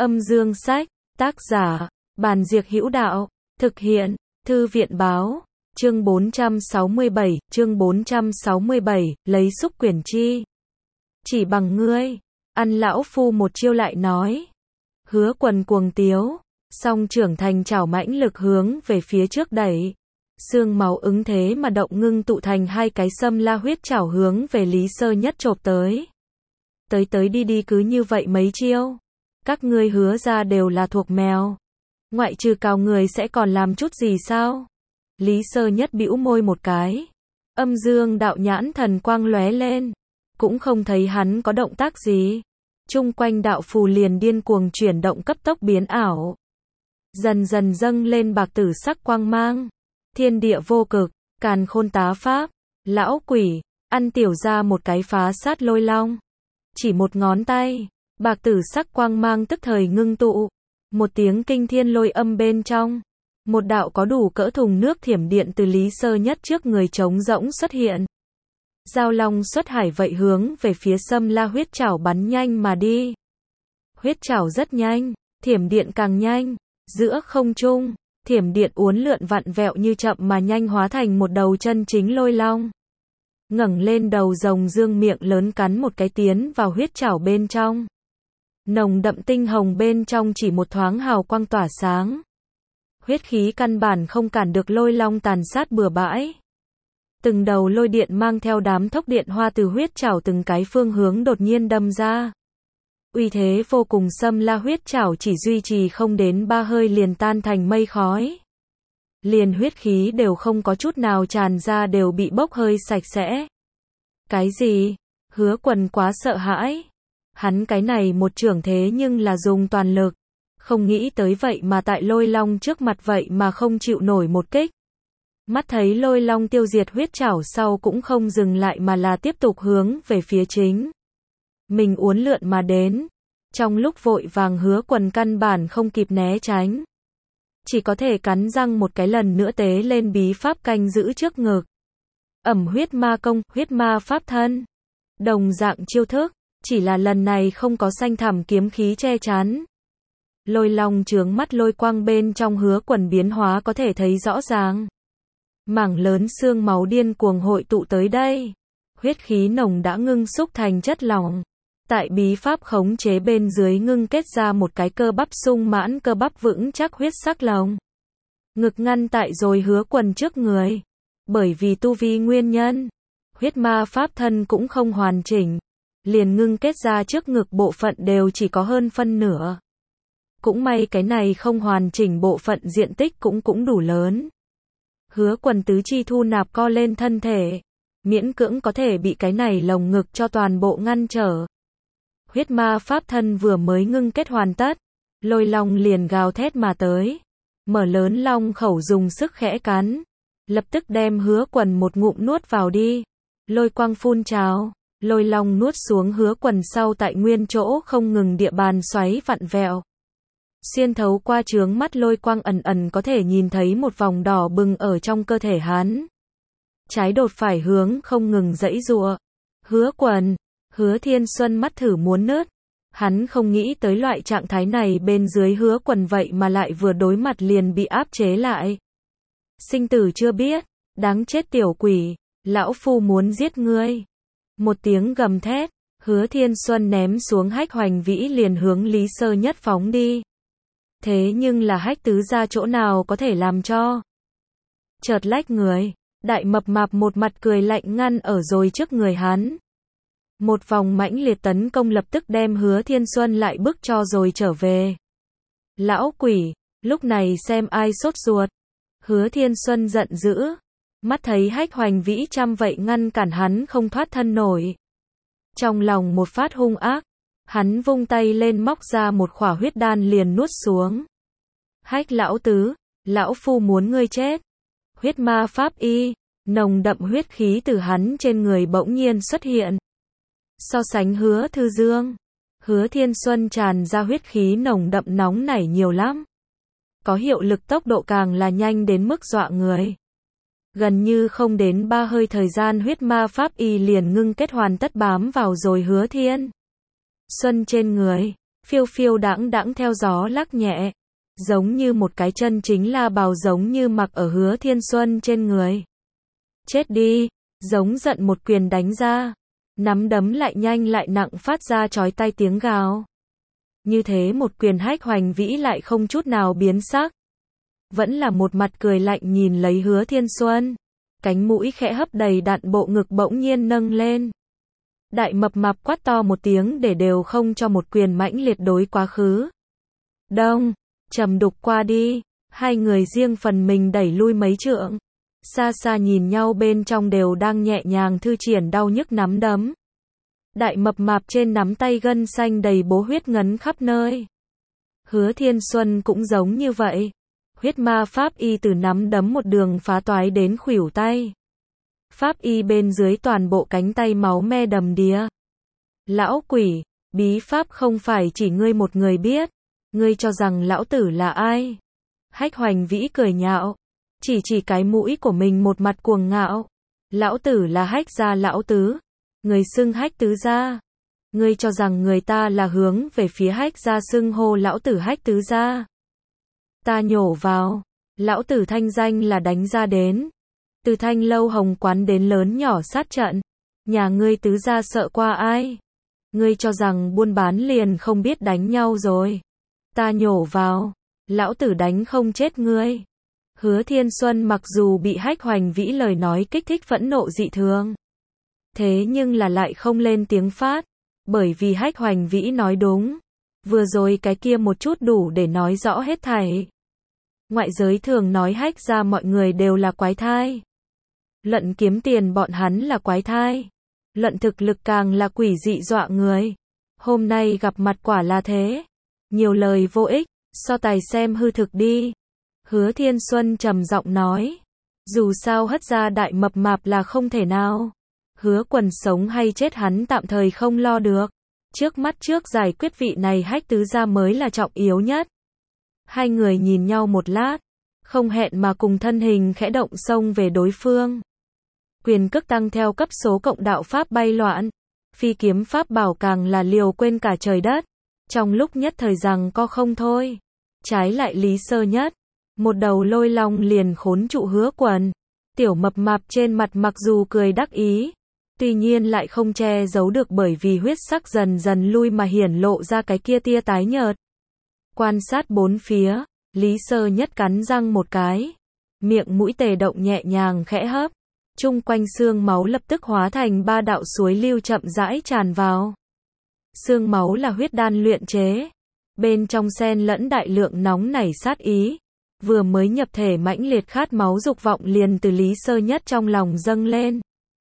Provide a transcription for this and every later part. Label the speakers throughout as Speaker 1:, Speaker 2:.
Speaker 1: Âm dương sách, tác giả, Bàn Diệc Hữu Đạo, thực hiện, Thư viện báo, chương 467, lấy xúc quyển chi. Chỉ bằng ngươi, ăn lão phu một chiêu lại nói. Hứa Quần cuồng tiếu, song trưởng thành chảo mãnh lực hướng về phía trước đẩy. Xương máu ứng thế mà động ngưng tụ thành hai cái sâm la huyết chảo hướng về Lý Sơ Nhất chộp tới. Tới đi cứ như vậy mấy chiêu. Các ngươi Hứa ra đều là thuộc mèo. Ngoại trừ cào người sẽ còn làm chút gì sao? Lý Sơ Nhất bĩu môi một cái. Âm dương đạo nhãn thần quang lóe lên. Cũng không thấy hắn có động tác gì. Chung quanh đạo phù liền điên cuồng chuyển động cấp tốc biến ảo. Dần dần dâng lên bạc tử sắc quang mang. Thiên địa vô cực, càn khôn tá pháp. Lão quỷ, ăn tiểu ra một cái phá sát lôi long. Chỉ một ngón tay, bạc tử sắc quang mang tức thời ngưng tụ. Một tiếng kinh thiên lôi âm bên trong. Một đạo có đủ cỡ thùng nước thiểm điện từ Lý Sơ Nhất trước người trống rỗng xuất hiện. Giao long xuất hải vậy hướng về phía sâm la huyết chảo bắn nhanh mà đi. Huyết chảo rất nhanh, thiểm điện càng nhanh. Giữa không trung, thiểm điện uốn lượn vặn vẹo như chậm mà nhanh hóa thành một đầu chân chính lôi long. Ngẩng lên đầu rồng dương miệng lớn cắn một cái tiến vào huyết chảo bên trong. Nồng đậm tinh hồng bên trong chỉ một thoáng hào quang tỏa sáng. Huyết khí căn bản không cản được lôi long tàn sát bừa bãi. Từng đầu lôi điện mang theo đám thốc điện hoa từ huyết chảo từng cái phương hướng đột nhiên đâm ra. Uy thế vô cùng sâm la huyết chảo chỉ duy trì không đến 3 hơi liền tan thành mây khói. Liền huyết khí đều không có chút nào tràn ra đều bị bốc hơi sạch sẽ. Cái gì? Hứa Quần quá sợ hãi. Hắn cái này một trưởng thế nhưng là dùng toàn lực. Không nghĩ tới vậy mà tại lôi long trước mặt vậy mà không chịu nổi một kích. Mắt thấy lôi long tiêu diệt huyết chảo sau cũng không dừng lại mà là tiếp tục hướng về phía chính. Mình uốn lượn mà đến. Trong lúc vội vàng Hứa Quần căn bản không kịp né tránh. Chỉ có thể cắn răng một cái lần nữa tế lên bí pháp canh giữ trước ngực. Ẩm huyết ma công, huyết ma pháp thân. Đồng dạng chiêu thức, chỉ là lần này không có xanh thẳm kiếm khí che chắn. Lôi long chướng mắt lôi quang bên trong Hứa Quần biến hóa có thể thấy rõ ràng. Mảng lớn xương máu điên cuồng hội tụ tới đây. Huyết khí nồng đã ngưng xúc thành chất lỏng. Tại bí pháp khống chế bên dưới ngưng kết ra một cái cơ bắp sung mãn cơ bắp vững chắc huyết sắc lồng. Ngực ngăn tại rồi Hứa Quần trước người. Bởi vì tu vi nguyên nhân, huyết ma pháp thân cũng không hoàn chỉnh. Liền ngưng kết ra trước ngực bộ phận đều chỉ có hơn phân nửa. Cũng may cái này không hoàn chỉnh bộ phận diện tích cũng đủ lớn. Hứa Quần tứ chi thu nạp co lên thân thể. Miễn cưỡng có thể bị cái này lồng ngực cho toàn bộ ngăn trở. Huyết ma pháp thân vừa mới ngưng kết hoàn tất. Lôi long liền gào thét mà tới. Mở lớn long khẩu dùng sức khẽ cắn. Lập tức đem Hứa Quần một ngụm nuốt vào đi. Lôi quang phun trào. Lôi long nuốt xuống Hứa Quần sau tại nguyên chỗ không ngừng địa bàn xoáy vặn vẹo. Xuyên thấu qua chướng mắt lôi quang ẩn có thể nhìn thấy một vòng đỏ bừng ở trong cơ thể hắn. Trái đột phải hướng không ngừng giãy giụa. Hứa Quần, Hứa Thiên Xuân mắt thử muốn nứt. Hắn không nghĩ tới loại trạng thái này bên dưới Hứa Quần vậy mà lại vừa đối mặt liền bị áp chế lại. Sinh tử chưa biết, đáng chết tiểu quỷ, lão phu muốn giết ngươi. Một tiếng gầm thét, Hứa Thiên Xuân ném xuống Hách Hoành Vĩ liền hướng Lý Sơ Nhất phóng đi. Thế nhưng là Hách tứ ra chỗ nào có thể làm cho. Chợt lách người, đại mập mạp một mặt cười lạnh ngăn ở rồi trước người hắn. Một vòng mãnh liệt tấn công lập tức đem Hứa Thiên Xuân lại bước cho rồi trở về. Lão quỷ, lúc này xem ai sốt ruột. Hứa Thiên Xuân giận dữ. Mắt thấy Hách Hoành Vĩ chăm vậy ngăn cản hắn không thoát thân nổi. Trong lòng một phát hung ác. Hắn vung tay lên móc ra một khỏa huyết đan liền nuốt xuống. Hách lão tứ, lão phu muốn ngươi chết. Huyết ma pháp y, nồng đậm huyết khí từ hắn trên người bỗng nhiên xuất hiện. So sánh Hứa Thư Dương, Hứa Thiên Xuân tràn ra huyết khí nồng đậm nóng nảy nhiều lắm. Có hiệu lực tốc độ càng là nhanh đến mức dọa người. Gần như không đến 3 hơi thời gian huyết ma pháp y liền ngưng kết hoàn tất bám vào rồi Hứa Thiên Xuân trên người. phiêu phiêu đãng đãng theo gió lắc nhẹ, giống như một cái chân chính la bào giống như mặc ở Hứa Thiên Xuân trên người. Chết đi, giống giận một quyền đánh ra, nắm đấm lại nhanh lại nặng phát ra chói tai tiếng gào. Như thế một quyền Hách Hoành Vĩ lại không chút nào biến sắc, vẫn là một mặt cười lạnh nhìn lấy Hứa Thiên Xuân, cánh mũi khẽ hấp đầy đặn, bộ ngực bỗng nhiên nâng lên. Đại mập mạp quát to một tiếng để đều không cho một quyền mãnh liệt đối quá khứ. Đông, trầm đục qua đi, hai người riêng phần mình đẩy lui mấy trượng. Xa xa nhìn nhau bên trong đều đang nhẹ nhàng thư triển đau nhức nắm đấm. Đại mập mạp trên nắm tay gân xanh đầy bố huyết ngấn khắp nơi. Hứa Thiên Xuân cũng giống như vậy. Huyết ma pháp y từ nắm đấm một đường phá toái đến khuỷu tay. Pháp y bên dưới toàn bộ cánh tay máu me đầm đìa. Lão quỷ, bí pháp không phải chỉ ngươi một người biết. Ngươi cho rằng lão tử là ai? Hách Hoành Vĩ cười nhạo. Chỉ cái mũi của mình một mặt cuồng ngạo. Lão tử là Hách gia lão tứ. Người xưng Hách tứ gia. Ngươi cho rằng người ta là hướng về phía Hách gia xưng hô lão tử Hách tứ gia. Ta nhổ vào. Lão tử thanh danh là đánh ra đến. Từ Thanh Lâu Hồng Quán đến lớn nhỏ sát trận. Nhà ngươi tứ gia sợ qua ai? Ngươi cho rằng buôn bán liền không biết đánh nhau rồi. Ta nhổ vào. Lão tử đánh không chết ngươi. Hứa Thiên Xuân mặc dù bị Hách Hoành Vĩ lời nói kích thích phẫn nộ dị thường. Thế nhưng là lại không lên tiếng phát. Bởi vì Hách Hoành Vĩ nói đúng. Vừa rồi cái kia một chút đủ để nói rõ hết thảy. Ngoại giới thường nói Hách gia mọi người đều là quái thai. Luận kiếm tiền bọn hắn là quái thai. Luận thực lực càng là quỷ dị dọa người. Hôm nay gặp mặt quả là thế. Nhiều lời vô ích, so tài xem hư thực đi. Hứa Thiên Xuân trầm giọng nói. Dù sao hất ra đại mập mạp là không thể nào. Hứa Quần sống hay chết hắn tạm thời không lo được. Trước mắt trước giải quyết vị này Hách tứ gia mới là trọng yếu nhất. Hai người nhìn nhau một lát, không hẹn mà cùng thân hình khẽ động xông về đối phương. Quyền cước tăng theo cấp số cộng đạo pháp bay loạn. Phi kiếm pháp bảo càng là liều quên cả trời đất. Trong lúc nhất thời rằng co không thôi. Trái lại Lý Sơ Nhất. Một đầu lôi long liền khốn trụ Hứa Quần. Tiểu mập mạp trên mặt mặc dù cười đắc ý. Tuy nhiên lại không che giấu được bởi vì huyết sắc dần dần lui mà hiển lộ ra cái kia tia tái nhợt. Quan sát bốn phía. Lý Sơ Nhất cắn răng một cái. Miệng mũi tề động nhẹ nhàng khẽ hấp. Chung quanh xương máu lập tức hóa thành ba đạo suối lưu chậm rãi tràn vào. Xương máu là huyết đan luyện chế. Bên trong xen lẫn đại lượng nóng nảy sát ý. Vừa mới nhập thể mãnh liệt khát máu dục vọng liền từ Lý Sơ Nhất trong lòng dâng lên.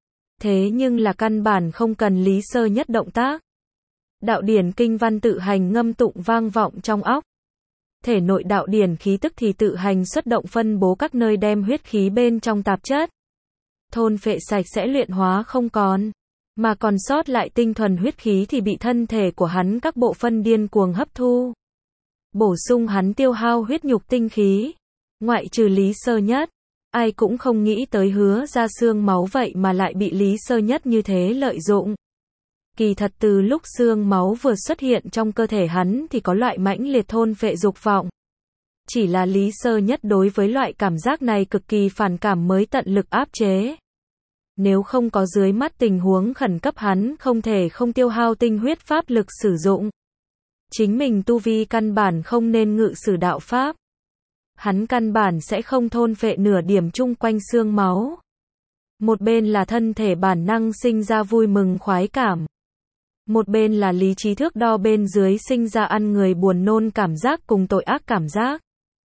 Speaker 1: Thế nhưng là căn bản không cần Lý Sơ Nhất động tác. Đạo điển kinh văn tự hành ngâm tụng vang vọng trong óc. Thể nội đạo điển khí tức thì tự hành xuất động phân bố các nơi đem huyết khí bên trong tạp chất. Thôn phệ sạch sẽ luyện hóa không còn. Mà còn sót lại tinh thuần huyết khí thì bị thân thể của hắn các bộ phân điên cuồng hấp thu. Bổ sung hắn tiêu hao huyết nhục tinh khí. Ngoại trừ Lý Sơ Nhất. Ai cũng không nghĩ tới Hứa ra xương máu vậy mà lại bị Lý Sơ Nhất như thế lợi dụng. Kỳ thật từ lúc xương máu vừa xuất hiện trong cơ thể hắn thì có loại mãnh liệt thôn phệ dục vọng. Chỉ là Lý Sơ Nhất đối với loại cảm giác này cực kỳ phản cảm mới tận lực áp chế. Nếu không có dưới mắt tình huống khẩn cấp hắn không thể không tiêu hao tinh huyết pháp lực sử dụng. Chính mình tu vi căn bản không nên ngự sử đạo pháp. Hắn căn bản sẽ không thôn phệ nửa điểm chung quanh xương máu. Một bên là thân thể bản năng sinh ra vui mừng khoái cảm. Một bên là lý trí thước đo bên dưới sinh ra ăn người buồn nôn cảm giác cùng tội ác cảm giác.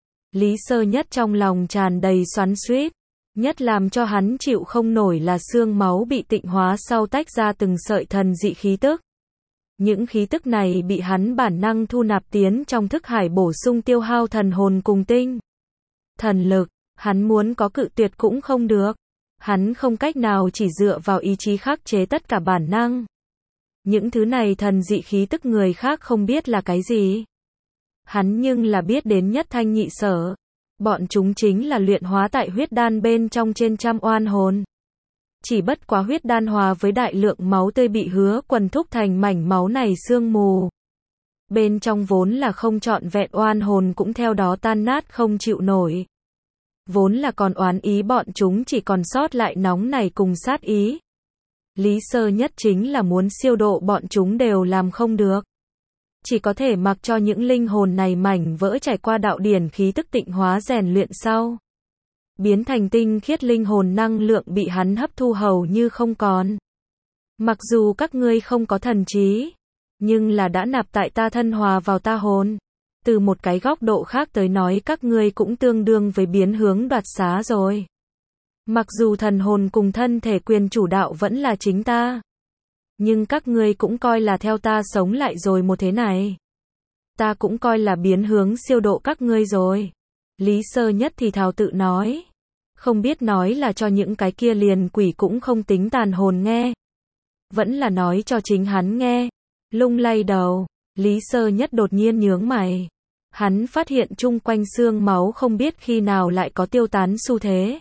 Speaker 1: Lý Sơ Nhất trong lòng tràn đầy xoắn xuýt. Nhất làm cho hắn chịu không nổi là xương máu bị tịnh hóa sau tách ra từng sợi thần dị khí tức. Những khí tức này bị hắn bản năng thu nạp tiến trong thức hải bổ sung tiêu hao thần hồn cùng tinh thần lực. Hắn muốn có cự tuyệt cũng không được. Hắn không cách nào chỉ dựa vào ý chí khắc chế tất cả bản năng. Những thứ này thần dị khí tức người khác không biết là cái gì. Hắn nhưng là biết đến nhất thanh nhị sở. Bọn chúng chính là luyện hóa tại huyết đan bên trong trên trăm oan hồn. Chỉ bất quá huyết đan hòa với đại lượng máu tươi bị Hứa Quần thúc thành mảnh máu này sương mù. Bên trong vốn là không trọn vẹn, oan hồn cũng theo đó tan nát không chịu nổi. Vốn là còn oán ý, bọn chúng chỉ còn sót lại nóng nảy cùng sát ý. Lý Sơ Nhất chính là muốn siêu độ bọn chúng đều làm không được. Chỉ có thể mặc cho những linh hồn này mảnh vỡ trải qua đạo điển khí tức tịnh hóa rèn luyện sau. Biến thành tinh khiết linh hồn, năng lượng bị hắn hấp thu hầu như không còn. Mặc dù các ngươi không có thần trí, nhưng là đã nạp tại ta thân, hòa vào ta hồn. Từ một cái góc độ khác tới nói, các ngươi cũng tương đương với biến hướng đoạt xá rồi. Mặc dù thần hồn cùng thân thể quyền chủ đạo vẫn là chính ta, nhưng các ngươi cũng coi là theo ta sống lại rồi một thế này. Ta cũng coi là biến hướng siêu độ các ngươi rồi. Lý Sơ Nhất thì thào tự nói. Không biết nói là cho những cái kia liền quỷ cũng không tính tàn hồn nghe, vẫn là nói cho chính hắn nghe. Lung lay đầu, Lý Sơ Nhất đột nhiên nhướng mày. Hắn phát hiện chung quanh xương máu không biết khi nào lại có tiêu tán xu thế.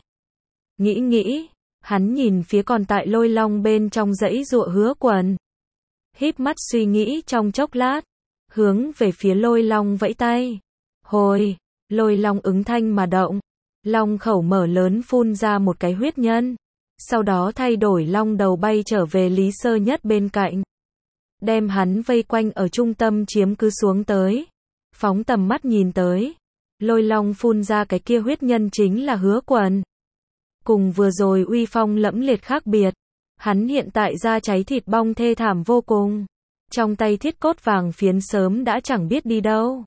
Speaker 1: Nghĩ, hắn nhìn phía còn tại Lôi Long bên trong dãy giụa Hứa Quần. Híp mắt suy nghĩ trong chốc lát, hướng về phía Lôi Long vẫy tay. Hồi, Lôi Long ứng thanh mà động. Long khẩu mở lớn phun ra một cái huyết nhân. Sau đó thay đổi long đầu bay trở về Lý Sơ Nhất bên cạnh. Đem hắn vây quanh ở trung tâm chiếm cứ xuống tới. Phóng tầm mắt nhìn tới. Lôi Long phun ra cái kia huyết nhân chính là Hứa Quần. Cùng vừa rồi uy phong lẫm liệt khác biệt. Hắn hiện tại da cháy thịt bong thê thảm vô cùng. Trong tay thiết cốt vàng phiến sớm đã chẳng biết đi đâu.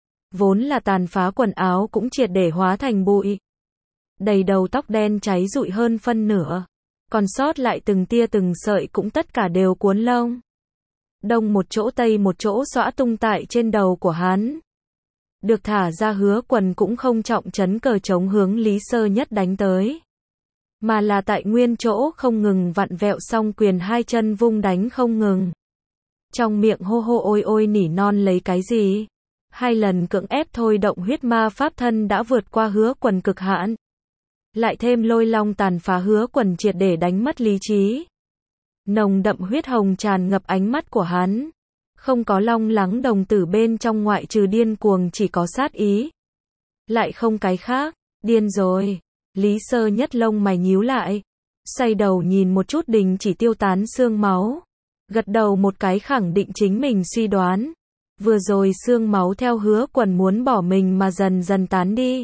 Speaker 1: Vốn là tàn phá quần áo cũng triệt để hóa thành bụi. Đầy đầu tóc đen cháy rụi hơn phân nửa. Còn sót lại từng tia từng sợi cũng tất cả đều cuốn lông. Đông một chỗ tây một chỗ xõa tung tại trên đầu của hắn. Được thả ra Hứa Quần cũng không trọng trấn cờ chống hướng Lý Sơ Nhất đánh tới. Mà là tại nguyên chỗ không ngừng vặn vẹo song quyền, hai chân vung đánh không ngừng. Trong miệng hô hô ôi ôi nỉ non lấy cái gì. Hai lần cưỡng ép thôi động huyết ma pháp thân đã vượt qua Hứa Quần cực hạn. Lại thêm Lôi Long tàn phá, Hứa Quần triệt để đánh mất lý trí. Nồng đậm huyết hồng tràn ngập ánh mắt của hắn. Không có long lắng đồng tử, bên trong ngoại trừ điên cuồng chỉ có sát ý. Lại không cái khác. Điên rồi. Lý Sơ Nhất lông mày nhíu lại. Xoay đầu nhìn một chút đình chỉ tiêu tán xương máu. Gật đầu một cái khẳng định chính mình suy đoán. Vừa rồi xương máu theo Hứa Quần muốn bỏ mình mà dần dần tán đi.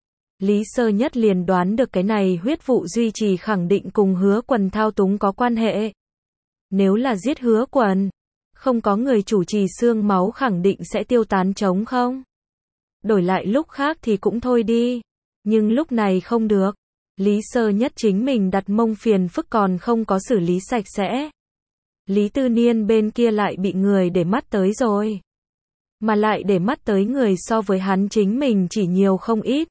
Speaker 1: Lý Sơ Nhất liền đoán được cái này huyết vụ duy trì khẳng định cùng Hứa Quần thao túng có quan hệ. Nếu là giết Hứa Quần, không có người chủ trì, xương máu khẳng định sẽ tiêu tán trống không? Đổi lại lúc khác thì cũng thôi đi. Nhưng lúc này không được. Lý Sơ Nhất chính mình đặt mông phiền phức còn không có xử lý sạch sẽ. Lý Tư Niên bên kia lại bị người để mắt tới rồi. Mà lại để mắt tới người so với hắn chính mình chỉ nhiều không ít.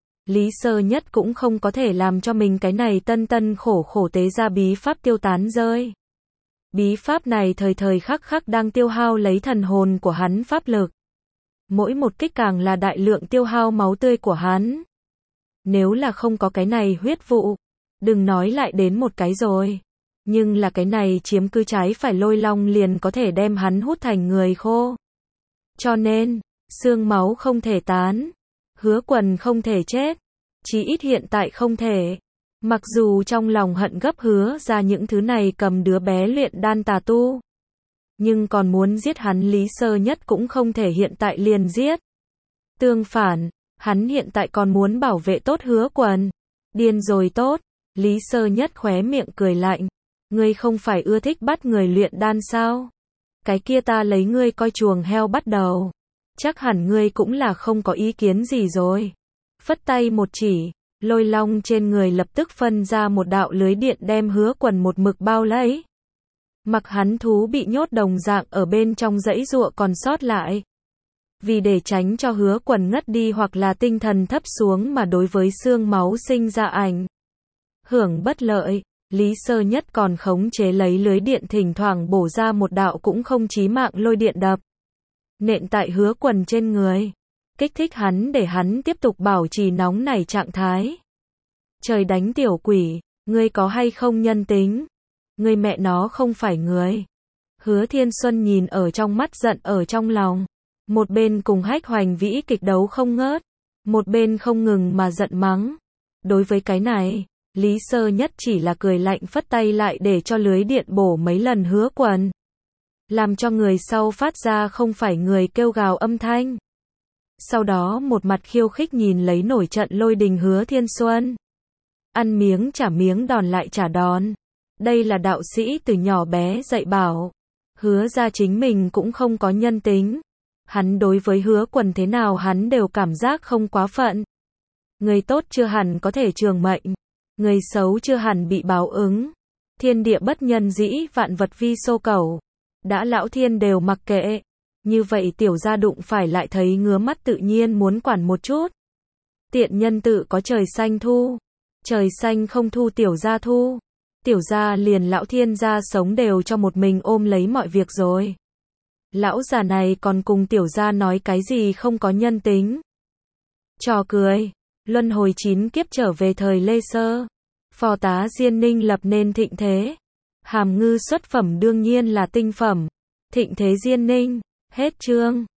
Speaker 1: Lý Sơ Nhất cũng không có thể làm cho mình cái này tân khổ khổ tế ra bí pháp tiêu tán rơi. Bí pháp này thời thời khắc khắc đang tiêu hao lấy thần hồn của hắn pháp lực. Mỗi một kích càng là đại lượng tiêu hao máu tươi của hắn. Nếu là không có cái này huyết vụ, đừng nói lại đến một cái rồi. Nhưng là cái này chiếm cứ trái phải Lôi Long liền có thể đem hắn hút thành người khô. Cho nên, xương máu không thể tán. Hứa Quần không thể chết. Chí ít hiện tại không thể. Mặc dù trong lòng hận gấp hứa ra những thứ này cầm đứa bé luyện đan tà tu. Nhưng còn muốn giết hắn Lý Sơ Nhất cũng không thể hiện tại liền giết. Tương phản, hắn hiện tại còn muốn bảo vệ tốt Hứa Quần. Điên rồi tốt. Lý Sơ Nhất khóe miệng cười lạnh. Ngươi không phải ưa thích bắt người luyện đan sao? Cái kia ta lấy ngươi coi chuồng heo bắt đầu. Chắc hẳn ngươi cũng là không có ý kiến gì rồi. Phất tay một chỉ, Lôi Long trên người lập tức phân ra một đạo lưới điện đem Hứa Quần một mực bao lấy. Mặc hắn thú bị nhốt đồng dạng ở bên trong dãy giụa còn sót lại. Vì để tránh cho Hứa Quần ngất đi hoặc là tinh thần thấp xuống mà đối với xương máu sinh ra ảnh hưởng bất lợi, Lý Sơ Nhất còn khống chế lấy lưới điện thỉnh thoảng bổ ra một đạo cũng không chí mạng lôi điện đập. Nện tại Hứa Quần trên người. Kích thích hắn để hắn tiếp tục bảo trì nóng nảy trạng thái. Trời đánh tiểu quỷ, ngươi có hay không nhân tính? Ngươi mẹ nó không phải người. Hứa Thiên Xuân nhìn ở trong mắt giận ở trong lòng. Một bên cùng Hách Hoành Vĩ kịch đấu không ngớt, một bên không ngừng mà giận mắng. Đối với cái này, Lý Sơ Nhất chỉ là cười lạnh phất tay lại để cho lưới điện bổ mấy lần Hứa Quần. Làm cho người sau phát ra không phải người kêu gào âm thanh. Sau đó một mặt khiêu khích nhìn lấy nổi trận lôi đình Hứa Thiên Xuân. Ăn miếng trả miếng đòn lại trả đòn. Đây là đạo sĩ từ nhỏ bé dạy bảo. Hứa ra chính mình cũng không có nhân tính. Hắn đối với Hứa Quần thế nào hắn đều cảm giác không quá phận. Người tốt chưa hẳn có thể trường mệnh. Người xấu chưa hẳn bị báo ứng. Thiên địa bất nhân dĩ vạn vật vi xô cầu. Đã lão thiên đều mặc kệ. Như vậy tiểu gia đụng phải lại thấy ngứa mắt tự nhiên muốn quản một chút. Tiện nhân tự có trời xanh thu. Trời xanh không thu tiểu gia thu. Tiểu gia liền lão thiên gia sống đều cho một mình ôm lấy mọi việc rồi. Lão già này còn cùng tiểu gia nói cái gì không có nhân tính. Trò cười. Luân hồi 9 kiếp trở về thời Lê Sơ. Phò tá Diên Ninh lập nên thịnh thế. Hàm ngư xuất phẩm đương nhiên là tinh phẩm. Thịnh thế Diên Ninh. Hết chương.